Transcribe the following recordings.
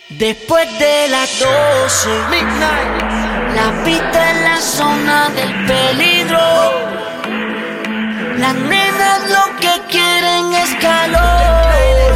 Después de las 12 Midnight, la pista en la zona del peligro. Las nenas lo que quieren es calor.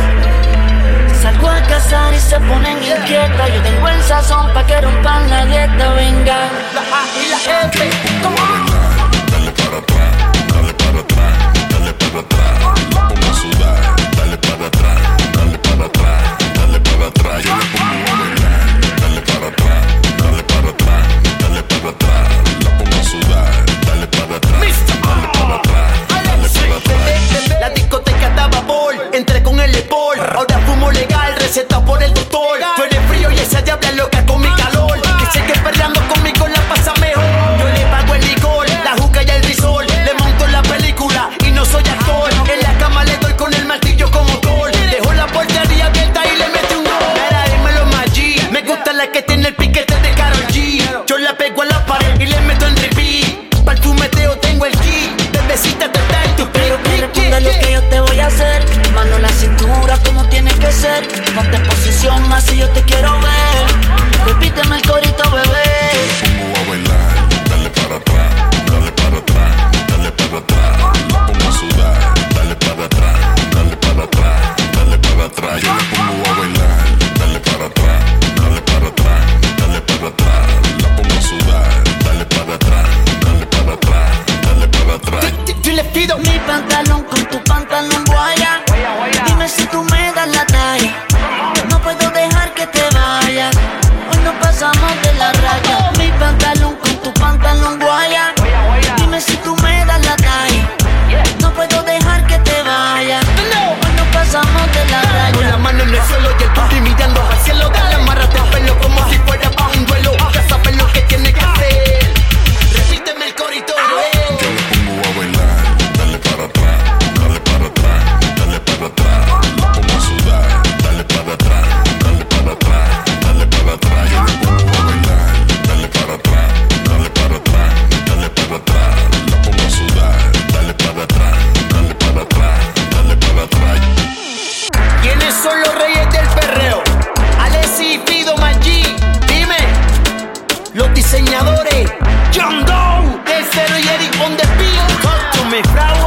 Salgo a cazar y se ponen inquietas. Yo tengo el sazón pa' que rompan la dieta. Venga, la A y la F, come on. Dale para atrás, dale para atrás, dale para atrás. La pongo a sudar, dale para atrás, dale para atrás, dale para atrás. Yo le pongo a bailar, dale para atrás, dale para atrás, dale para atrás. La pongo a sudar, dale para atrás, dale para atrás, dale para atrás. La discoteca estaba bol, entré con el Epol. Ahora fumo legal, receta por el doctor. Tú eres frío y esa diabla loca con mi calor. Que sé que peleando conmigo la pasa mejor. Yo le pago el licor, la juca y el risol. Le monto la película y no soy actor. En la cama le doy con el martillo como Thor. Dejo la portería abierta y le mete un gol. Era dímelo Maggi, me gusta la que tiene el piquete de Karol G. Yo la pego a la pared y le meto en repeat. Pa'l fumeteo tengo el key. Bebecita te está en tu quiero que responda lo que yo te voy a hacer. Mano en la cintura como tiene que ser. Ponte en posición así yo te quiero ver. Repíteme el corito, bebé. Pongo a bailar, dale para atrás, dale para atrás, dale para atrás. La pongo a sudar, dale para atrás, dale para atrás, dale para atrás. Yo le pongo a bailar, dale para atrás, dale para atrás, dale para atrás. La pongo a sudar, dale para atrás, dale para atrás, dale para atrás. Yo le pido Mi pantalón con tu pantalón guaya. Dime si tú me das la talla. No puedo dejar que te vayas. Hoy no pasamos de la raya. Mi pantalón con tu pantalón guaya. Dime si tú me das la talla. No puedo dejar que te vayas. Hoy no pasamos de la con la raya. mano en el suelo y el booty mirando al cielo. Dale, amárrate el pelo como si fuera pa' un duelo. Ya sabes lo que tienes que hacer. Repíteme el corito, Yo le pongo a bailar, dale para atrás, dale para atrás, dale para atrás. La pongo a sudar, dale para atrás, dale para atrás, dale para atrás. Yo le pongo a bailar, dale para atrás, dale para atrás, dale para atrás. La pongo a sudar, dale para atrás, dale para atrás, dale para atrás. ¿Quiénes son los reyes del perreo? Alessi y Fido Maggi, dime. Los diseñadores, John Doe, Tercero y Eric on the beat. Talk to me, Frau.